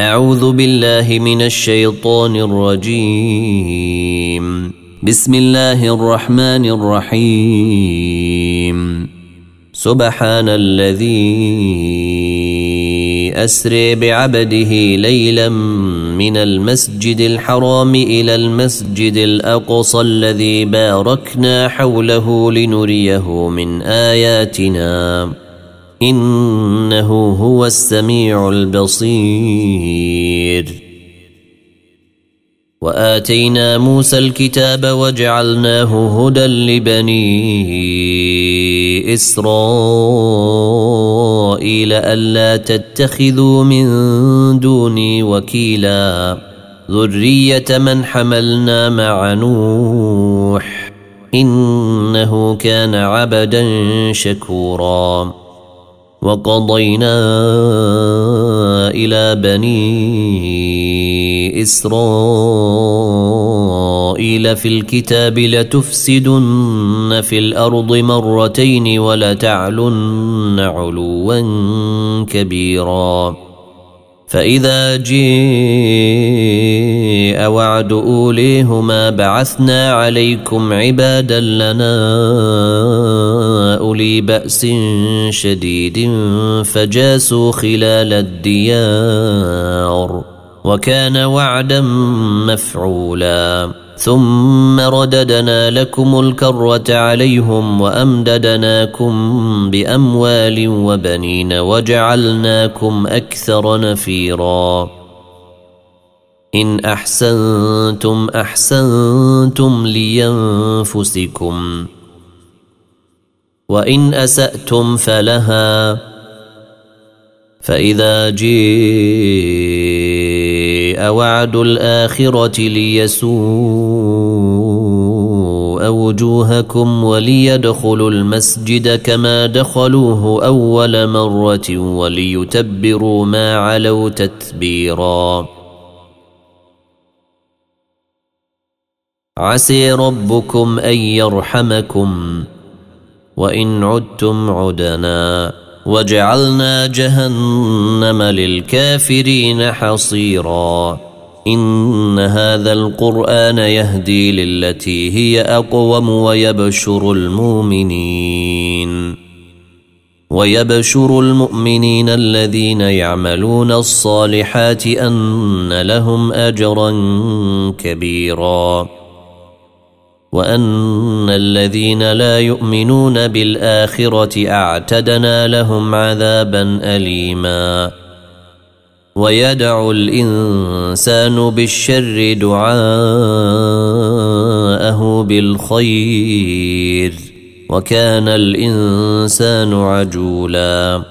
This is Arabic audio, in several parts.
أعوذ بالله من الشيطان الرجيم. بسم الله الرحمن الرحيم. سبحان الذي أسري بعبده ليلا من المسجد الحرام إلى المسجد الأقصى الذي باركنا حوله لنريه من آياتنا إنه هو السميع البصير. وآتينا موسى الكتاب وجعلناه هدى لبني إسرائيل ألا تتخذوا من دوني وكيلا ذرية من حملنا مع نوح إنه كان عبدا شكورا. وقضينا إلى بني إسرائيل في الكتاب لتفسدن في الأرض مرتين ولتعلن علوا كبيرا. فإذا جاء وعد أوليهما بعثنا عليكم عبادا لنا أولي بأس شديد فجاسوا خلال الديار وكان وعدا مفعولا. ثم رددنا لكم الكرة عليهم وأمددناكم بأموال وبنين وجعلناكم أكثر نفيرا. إن أحسنتم أحسنتم لأنفسكم وإن أسأتم فلها. فإذا جاء وعد الآخرة ليسوء وجوهكم وليدخلوا المسجد كما دخلوه أول مرة وليتبروا ما علوا تتبيرا. عسى ربكم أن يرحمكم وإن عدتم عدنا وجعلنا جهنم للكافرين حصيرا. إن هذا القرآن يهدي للتي هي أقوم ويبشر المؤمنين الذين يعملون الصالحات أن لهم أجرا كبيرا وأن الذين لا يؤمنون بالآخرة أعتدنا لهم عذابا أليما. ويدعو الإنسان بالشر دعاءه بالخير وكان الإنسان عجولا.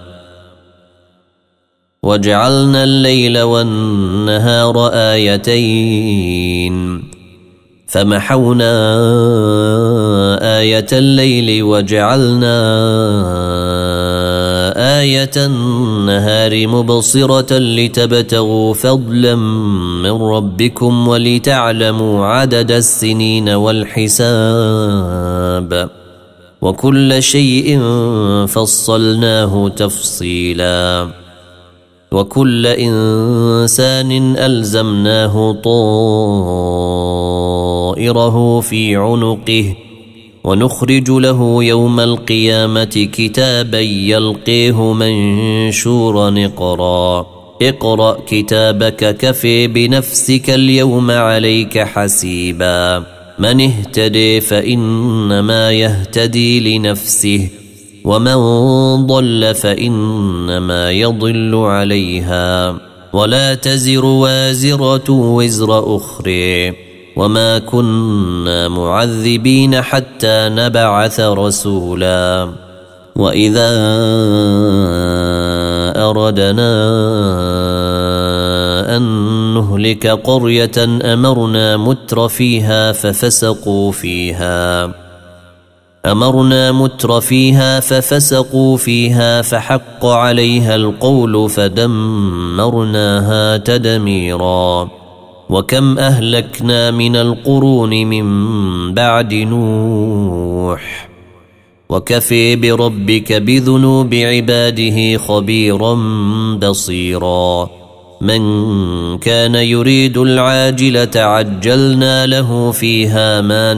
وجعلنا الليل والنهار آيتين فمحونا آية الليل وجعلنا آية النهار مبصرة لتبتغوا فضلا من ربكم ولتعلموا عدد السنين والحساب وكل شيء فصلناه تفصيلا. وكل إنسان ألزمناه طائره في عنقه ونخرج له يوم القيامة كتابا يلقيه منشورا اقرأ كتابك كفي بنفسك اليوم عليك حسيبا. من اهتدي فإنما يهتدي لنفسه ومن ضل فإنما يضل عليها ولا تزر وازرة وزر أخرى وما كنا معذبين حتى نبعث رسولا. وإذا أردنا أن نهلك قرية أمرنا متر فيها ففسقوا فيها فحق عليها القول فدمرناها تدميرا. وكم أهلكنا من القرون من بعد نوح وكفي بربك بذنوب عباده خبيرا بصيرا. من كان يريد العاجلة عجلنا له فيها ما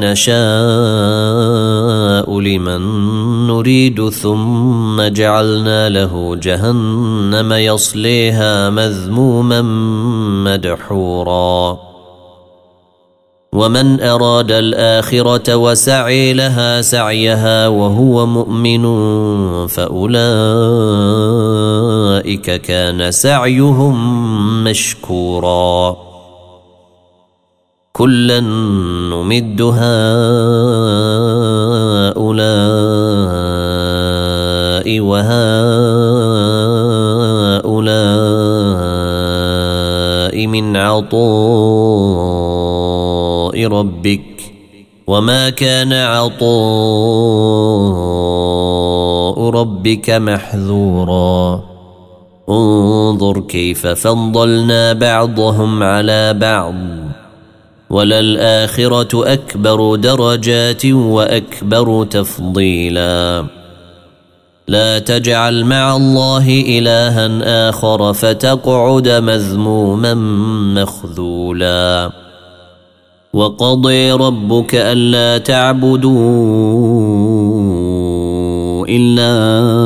نشاء لمن نريد ثم جعلنا له جهنم يصليها مذموما مدحورا ومن أراد الآخرة وسعي لها سعيها وهو مؤمن فأولئك كان سعيهم مشكورا كلا نمد هؤلاء وهؤلاء من عطاء ربك وما كان عطاء ربك محذورا انظر كيف فضلنا بعضهم على بعض وللآخرة أكبر درجات وأكبر تفضيلا لا تجعل مع الله إلها آخر فتقعد مذموما مخذولا وقضي ربك ألا تعبدوا إلا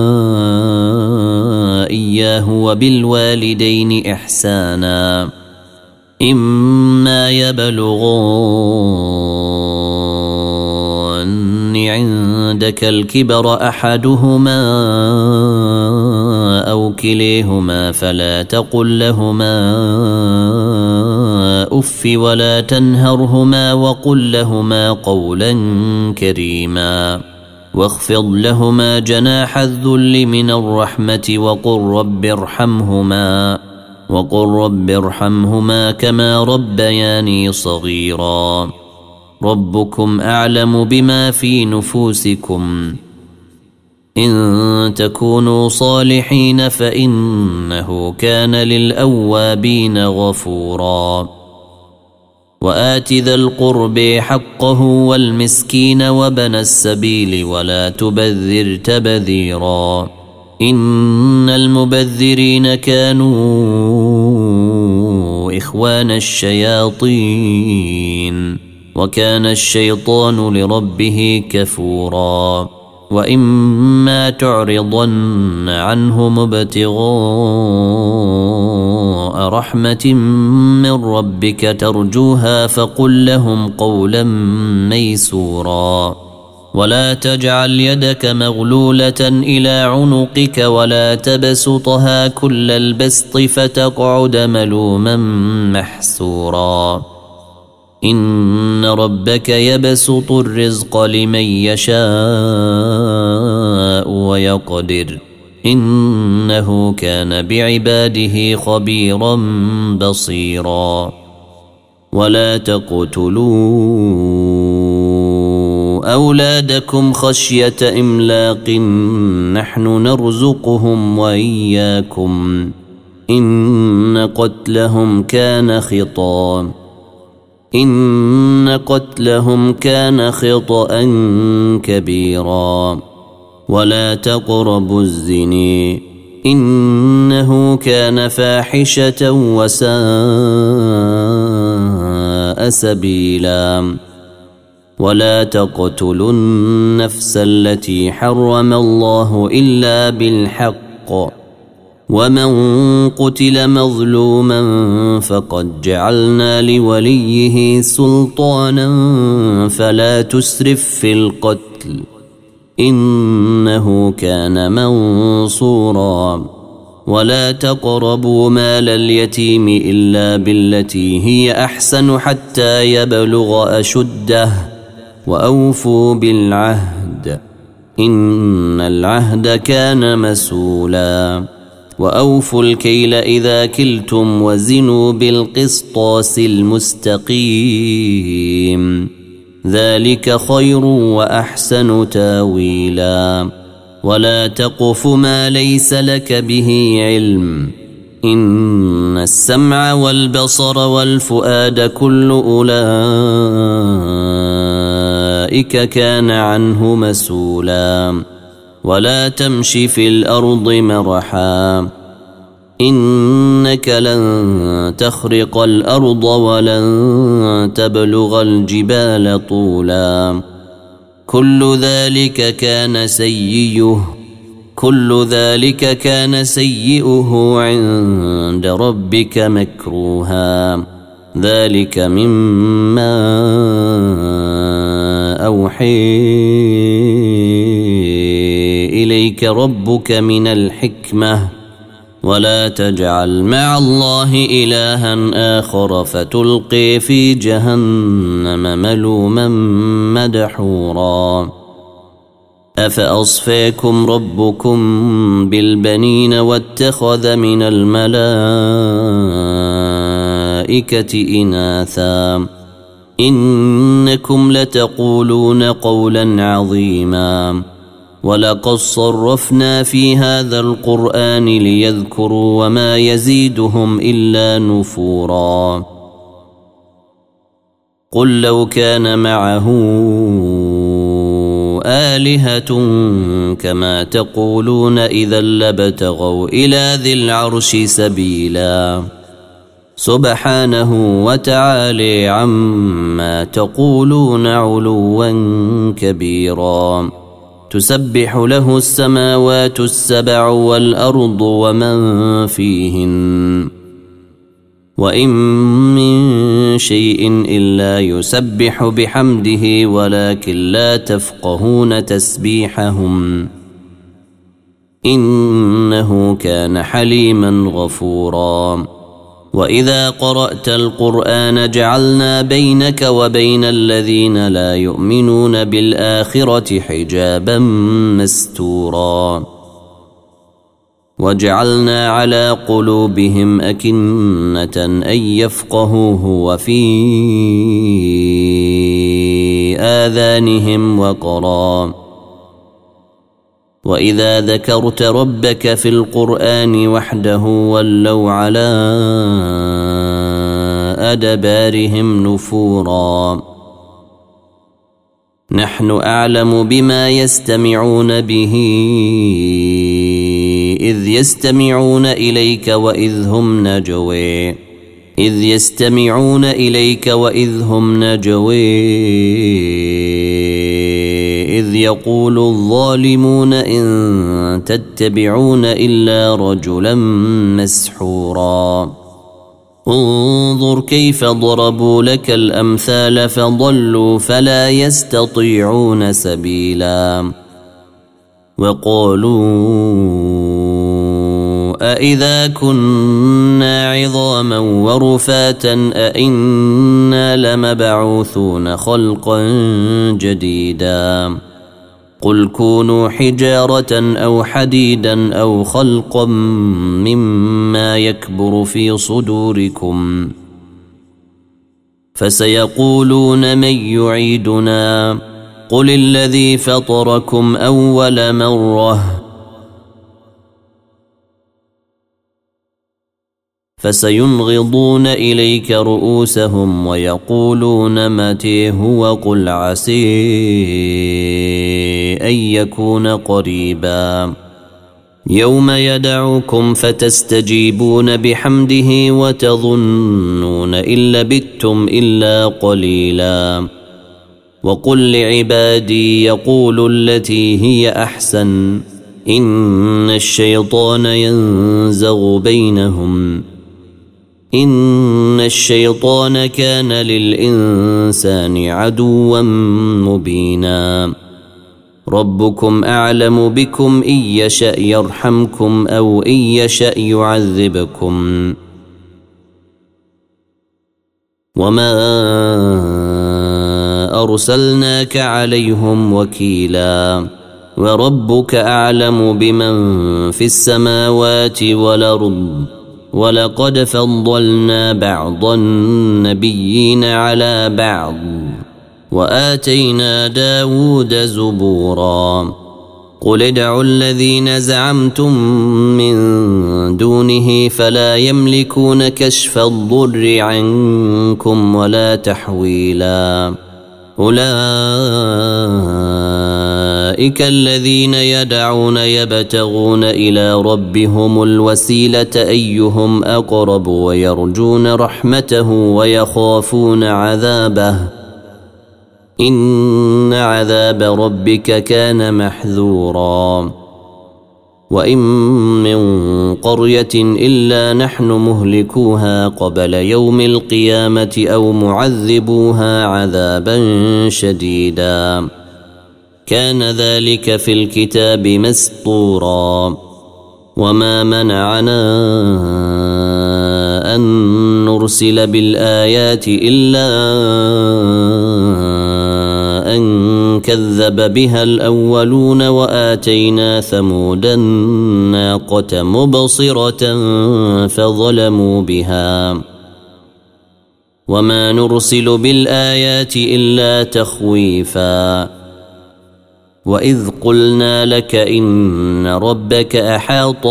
إياه وبالوالدين إحسانا إما يبلغن عندك الكبر أحدهما أو كليهما فلا تقل لهما أف ولا تنهرهما وقل لهما قولا كريما واخفض لهما جناح الذل من الرحمة وقل رب ارحمهما كما ربياني صغيرا ربكم أعلم بما في نفوسكم إن تكونوا صالحين فإنه كان للأوابين غفورا وآت ذا القرب حقه والمسكين وابن السبيل ولا تبذر تبذيرا إن المبذرين كانوا إخوان الشياطين وكان الشيطان لربه كفورا وإما تعرضن عنهم ابتغاء رحمة من ربك ترجوها فقل لهم قولا ميسورا ولا تجعل يدك مغلولة إلى عنقك ولا تبسطها كل البسط فتقعد ملوما محسورا إن ربك يبسط الرزق لمن يشاء ويقدر إنه كان بعباده خبيرا بصيرا ولا تقتلوا أولادكم خشية إملاق نحن نرزقهم وإياكم إن قتلهم كان خطأ كبيرا ولا تقربوا الزنا إنه كان فاحشة وساء سبيلا ولا تقتلوا النفس التي حرم الله إلا بالحق ومن قتل مظلوما فقد جعلنا لوليه سلطانا فلا تسرف في القتل إنه كان منصورا ولا تقربوا مال اليتيم إلا بالتي هي أحسن حتى يبلغ أشده وأوفوا بالعهد إن العهد كان مسؤولا وأوفوا الكيل إذا كلتم وزنوا بالقسطاس المستقيم ذلك خير وأحسن تاويلا ولا تقف ما ليس لك به علم إن السمع والبصر والفؤاد كل أولئك كان عنه مسؤولا ولا تمش في الأرض مرحا إنك لن تخرق الأرض ولن تبلغ الجبال طولا كل ذلك كان سيئه عند ربك مكروها ذلك مما أوحي إليك ربك من الحكمة ولا تجعل مع الله إلها آخر فتلقي في جهنم ملوما مدحورا أفأصفاكم ربكم بالبنين واتخذ من الملائكة إناثا إنكم لتقولون قولا عظيما ولقد صرفنا في هذا القرآن ليذكروا وما يزيدهم إلا نفورا قل لو كان معه آلهة كما تقولون إذا لابتغوا إلى ذي العرش سبيلا سبحانه وتعالى عما تقولون علوا كبيرا تسبح له السماوات السبع والأرض ومن فيهن وإن من شيء إلا يسبح بحمده ولكن لا تفقهون تسبيحهم إنه كان حليما غفورا وإذا قرأت القرآن جعلنا بينك وبين الذين لا يؤمنون بالآخرة حجابا مستورا وجعلنا على قلوبهم أكنة أن يفقهوه وفي آذانهم وقرا وإذا ذكرت ربك في القرآن وحده ولوا على أدبارهم نفورا نحن أعلم بما يستمعون به إذ يستمعون إليك وإذ هم نجوي إذ يقول الظالمون إن تتبعون إلا رجلا مسحورا انظر كيف ضربوا لك الأمثال فضلوا فلا يستطيعون سبيلا وقالوا أإذا كنا عظاما ورفاتا أإنا لمبعوثون خلقا جديدا قل كونوا حجارة أو حديدا أو خلقا مما يكبر في صدوركم فسيقولون من يعيدنا قل الذي فطركم أول مرة فسينغضون إليك رؤوسهم ويقولون متى هو قل عسى أن يكون قريبا يوم يدعوكم فتستجيبون بحمده وتظنون إن لبثتم إلا قليلا وقل لعبادي يقولوا التي هي أحسن إن الشيطان ينزغ بينهم إن الشيطان كان للإنسان عدوا مبينا ربكم أعلم بكم إن يشأ يرحمكم أو إن يشأ يعذبكم وما أرسلناك عليهم وكيلا وربك أعلم بمن في السماوات والأرض ولقد فضلنا بعض النبيين على بعض وآتينا داود زبورا قل ادعوا الذين زعمتم من دونه فلا يملكون كشف الضر عنكم ولا تحويلا أولئك أولئك الذين يدعون يبتغون إلى ربهم الوسيلة أيهم أقرب ويرجون رحمته ويخافون عذابه إن عذاب ربك كان محذورا وإن من قرية إلا نحن مهلكوها قبل يوم القيامة أو معذبوها عذابا شديدا كان ذلك في الكتاب مسطورا وما منعنا أن نرسل بالآيات إلا أن كذب بها الأولون وآتينا ثمود الناقة مبصرة فظلموا بها وما نرسل بالآيات إلا تخويفا وإذ قلنا لك إن ربك أحاط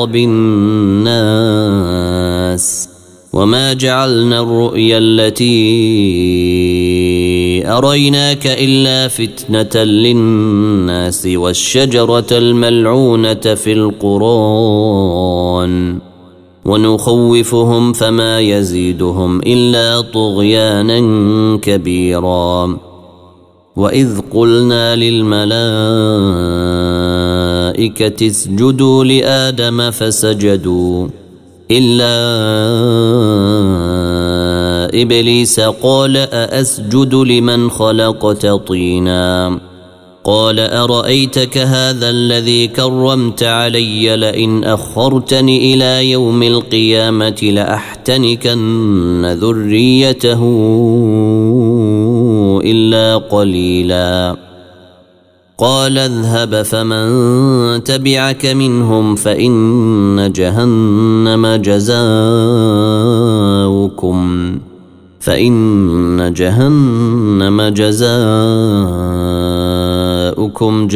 بالناس وما جعلنا الرؤيا التي أريناك إلا فتنة للناس والشجرة الملعونة في القرآن ونخوفهم فما يزيدهم إلا طغيانا كبيرا وإذ قلنا للملائكة اسجدوا لآدم فسجدوا إلا إبليس قال أأسجد لمن خلقت طينا قال أرأيتك هذا الذي كرمت علي لئن أخرتني إلى يوم القيامة لأحتنكن ذريته إلا قليلا قال اذهب فمن تبعك منهم فإن جهنم جزاؤكم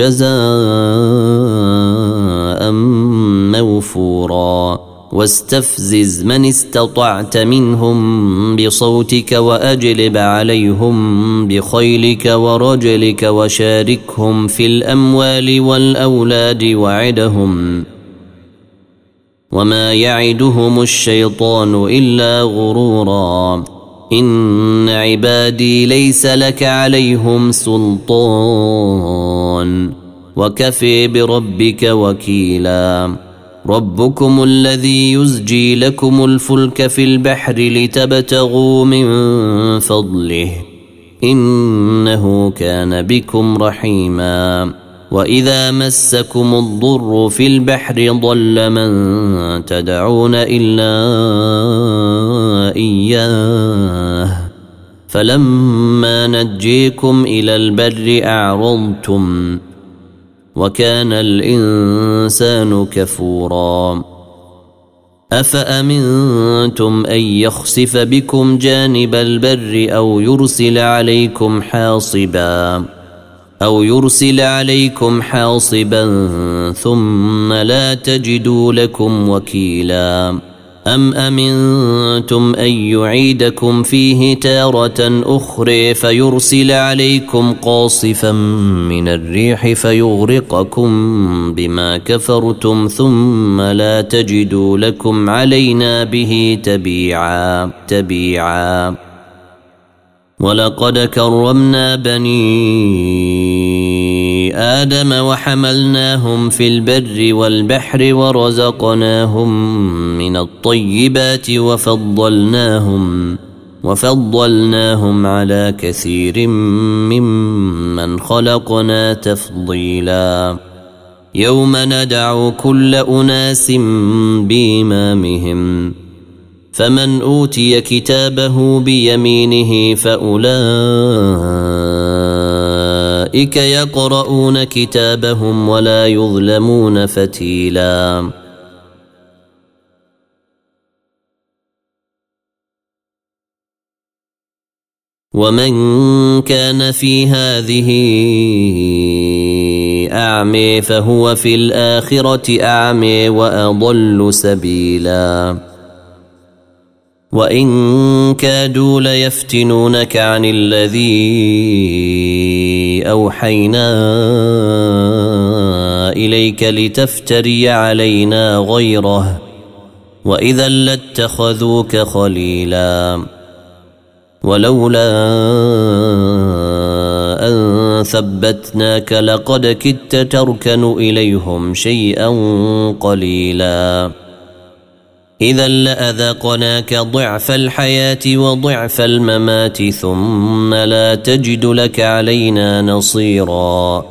جزاء موفورا واستفزز من استطعت منهم بصوتك وأجلب عليهم بخيلك ورجلك وشاركهم في الأموال والأولاد وعدهم وما يعدهم الشيطان إلا غرورا إن عبادي ليس لك عليهم سلطان وكفي بربك وكيلا ربكم الذي يزجي لكم الفلك في البحر لتبتغوا من فضله إنه كان بكم رحيما وإذا مسكم الضر في البحر ضل من تدعون إلا إياه فلما نجيكم إلى البر أعرضتم وكان الإنسان كفورا أفأمنتم أن يخسف بكم جانب البر أو يرسل عليكم حاصبا ثم لا تجدوا لكم وكيلا أم أمنتم أن يعيدكم فيه تارة أخرى فيرسل عليكم قاصفا من الريح فيغرقكم بما كفرتم ثم لا تجدوا لكم علينا به تبيعا ولقد كرمنا بني آدم وحملناهم في البر والبحر ورزقناهم من الطيبات وفضلناهم على كثير ممن خلقنا تفضيلا يوم ندعو كل أناس بإمامهم فمن أوتي كتابه بيمينه فأولئك يقرؤون كتابهم ولا يظلمون فتيلا ومن كان في هذه أعمى فهو في الآخرة أعمى وأضل سبيلا وإن كادوا ليفتنونك عن الذي أوحينا إليك لتفتري علينا غيره وإذا لاتخذوك خليلا ولولا أن ثبتناك لقد كدت تركن إليهم شيئا قليلا إذا لأذقناك ضعف الحياة وضعف الممات ثم لا تجد لك علينا نصيرا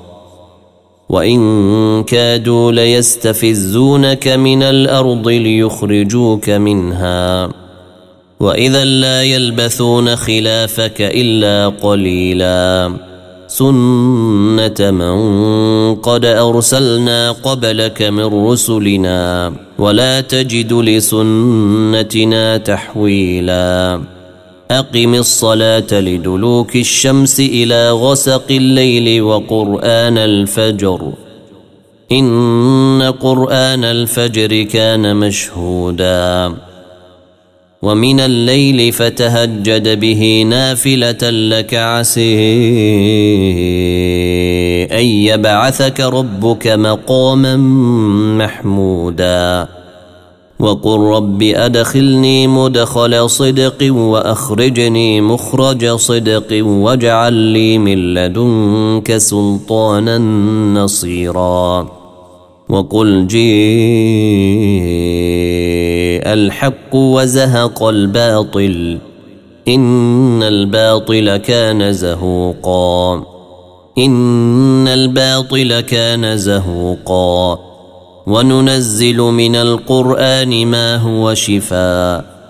وإن كادوا ليستفزونك من الأرض ليخرجوك منها وإذا لا يلبثون خلافك إلا قليلا سنة من قد أرسلنا قبلك من رسلنا ولا تجد لسنتنا تحويلا أقم الصلاة لدلوك الشمس إلى غسق الليل وقرآن الفجر إن قرآن الفجر كان مشهودا ومن الليل فتهجد به نافلة لك عسى أن يبعثك ربك مقاما محمودا وقل رب أدخلني مدخل صدق وأخرجني مخرج صدق واجعل لي من لدنك سلطانا نصيرا وقل جاء الحق وزهق الباطل إن الباطل كان زهوقا إن الباطل كان زهوقا وننزل من القرآن ما هو شفاء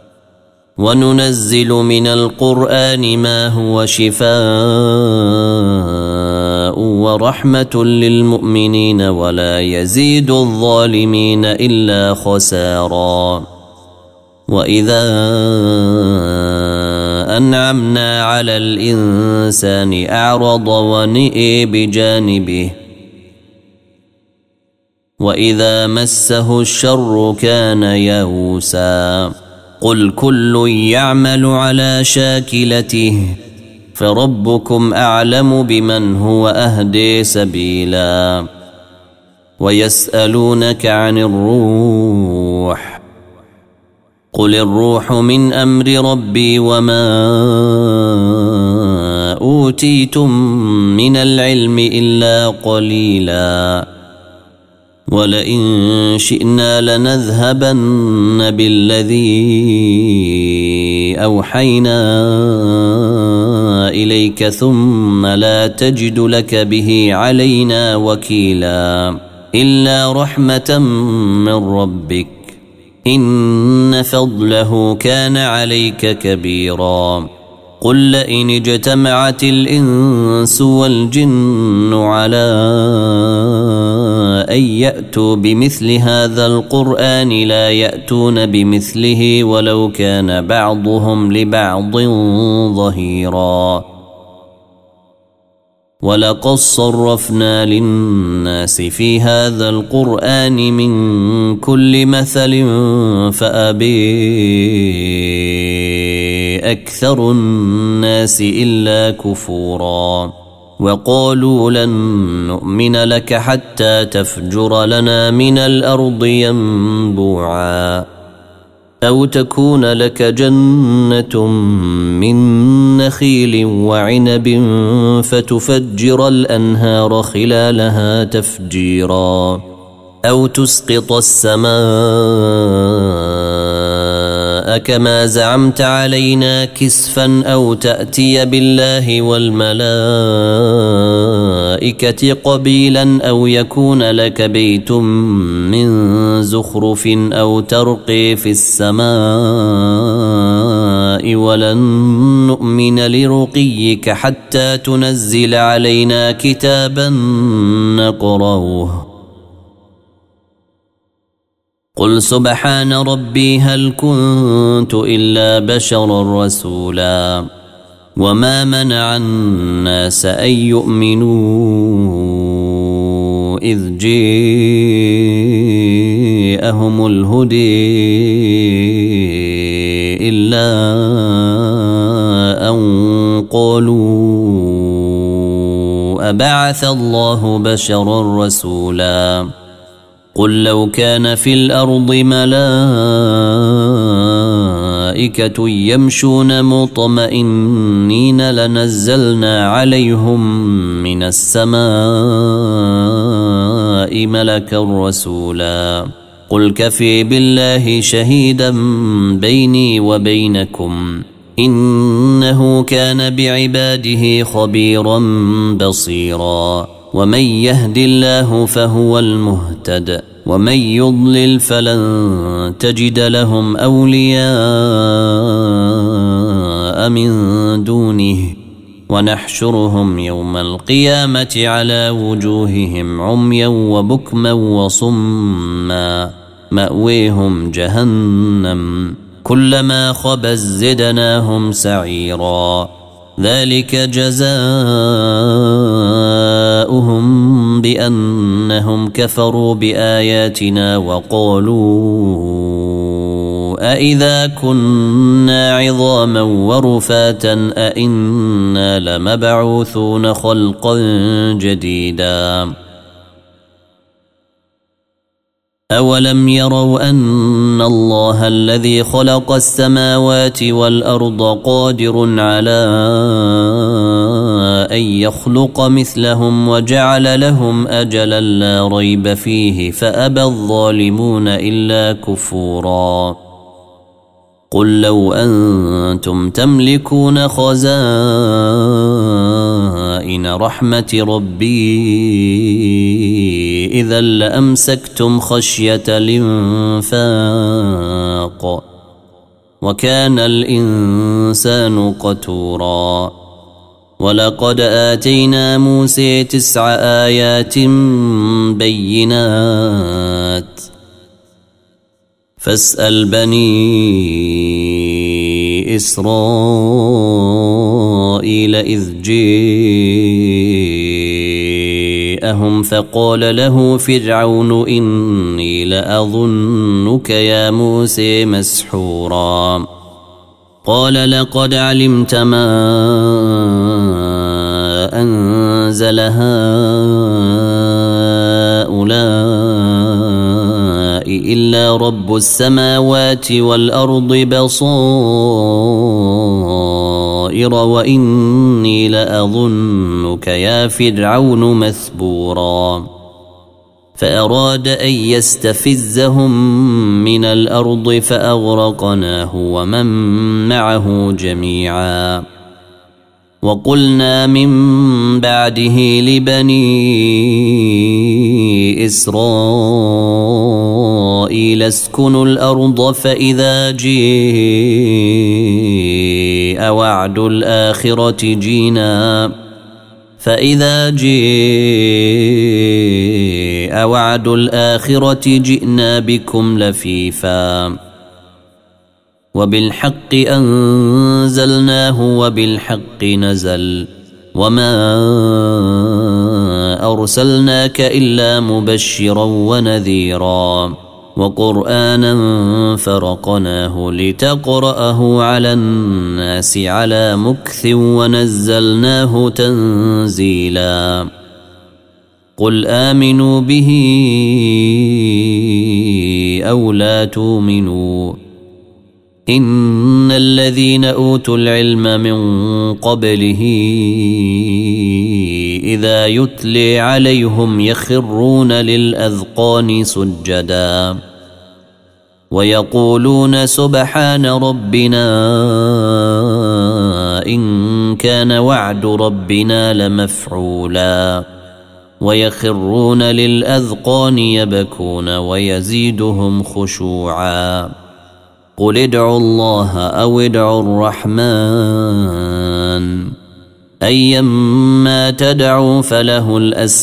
ورحمة للمؤمنين ولا يزيد الظالمين إلا خسارا وإذا أنعمنا على الإنسان أعرض ونئي بجانبه وإذا مسه الشر كان يئوسا قل كل يعمل على شاكلته فربكم أعلم بمن هو أهدي سبيلا ويسألونك عن الروح قل الروح من أمر ربي وما أوتيتم من العلم إلا قليلا ولئن شئنا لنذهبن بالذي أوحينا إليك ثم لا تجد لك به علينا وكيلا إلا رحمة من ربك إن فضله كان عليك كبيرا قل لئن اجتمعت الإنس والجن على أن يأتوا بمثل هذا القرآن لا يأتون بمثله ولو كان بعضهم لبعض ظهيرا ولقد صرفنا للناس في هذا القرآن من كل مثل فأبي أكثر الناس إلا كفورا وقالوا لن نؤمن لك حتى تفجر لنا من الأرض ينبوعا أو تكون لك جنة من نخيل وعنب فتفجر الأنهار خلالها تفجيرا أو تسقط السماء كما زعمت علينا كسفا أو تأتي بالله والملائكة قبيلا أو يكون لك بيت من زخرف أو ترقي في السماء ولن نؤمن لرقيك حتى تنزل علينا كتابا نقرأه قل سبحان ربي هل كنت إلا بشرا رسولا وما منع الناس أن يؤمنوا إذ جاءهم الهدي إلا أن قالوا فبعث الله بشرا رسولا قل لو كان في الأرض ملائكة يمشون مطمئنين لنزلنا عليهم من السماء ملكا رسولا قل كفي بالله شهيدا بيني وبينكم إنه كان بعباده خبيرا بصيرا ومن يهد الله فهو المهتد ومن يضلل فلن تجد لهم أولياء من دونه ونحشرهم يوم القيامة على وجوههم عميا وبكما وصما مأويهم جهنم كلما خبت زدناهم سعيرا ذلك جزاؤهم بأنهم كفروا بآياتنا وقالوا أإذا كنا عظاما ورفاتا أإنا لمبعوثون خلقا جديدا أولم يروا أن الله الذي خلق السماوات والأرض قادر على أن يخلق مثلهم وجعل لهم أجلا لا ريب فيه فأبى الظالمون إلا كفورا قل لو أنتم تملكون خزائن رحمة ربي إذا لأمسكتم خشية الإنفاق وكان الإنسان قتورا ولقد آتينا موسى 9 آيات بينات فاسأل بني إسرائيل إذ جاءهم فقال له فرعون إني لأظنك يا موسى مسحورا قال لقد علمت ما أنزل هؤلاء إلا رب السماوات والأرض بصائر وإني لأظنك يا فرعون مثبورا فأراد أن يستفزهم من الأرض فأغرقناه ومن معه جميعا وقلنا من بعده لبني إسرائيل اسكنوا الأرض فإذا جاء وعد الآخرة جئنا بكم لفيفا وبالحق أنزلناه وبالحق نزل وما أرسلناك إلا مبشرا ونذيرا وقرآنا فرقناه لتقرأه على الناس على مكث ونزلناه تنزيلا قل آمنوا به أو لا تؤمنوا إن الذين أوتوا العلم من قبله إذا يتلي عليهم يخرون للأذقان سجدا ويقولون سبحان ربنا إن كان وعد ربنا لمفعولا ويخرون للأذقان يبكون ويزيدهم خشوعا قل ادعوا الله أو ادعوا الرحمن أيما تدعوا فله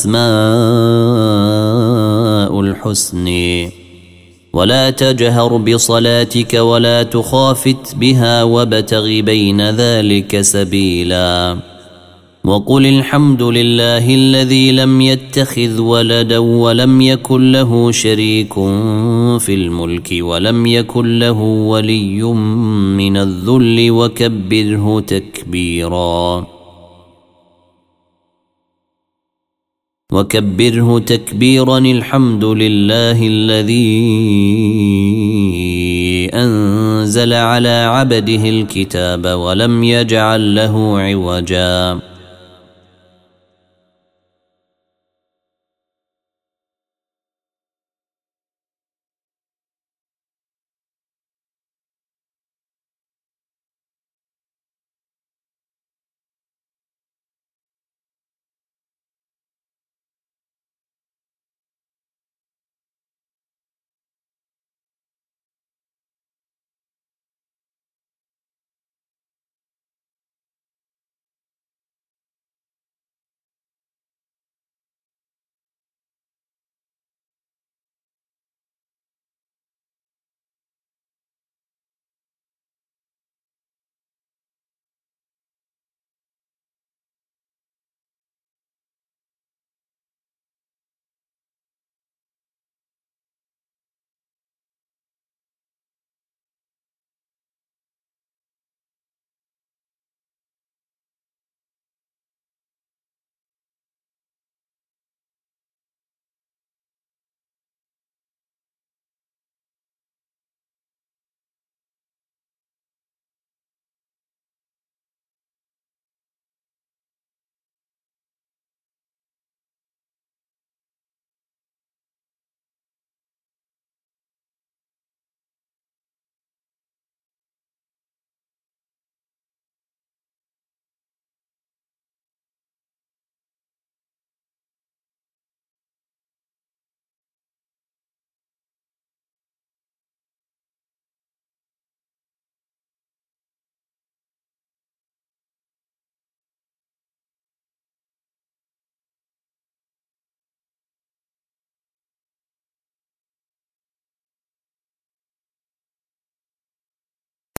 الأسماء الحسن ولا تجهر بصلاتك ولا تخافت بها وابتغ بين ذلك سبيلا وقل الحمد لله الذي لم يتخذ ولدا ولم يكن له شريك في الملك ولم يكن له ولي من الذل وكبره تكبيرا وكبره تكبيرا. الحمد لله الذي أنزل على عبده الكتاب ولم يجعل له عوجا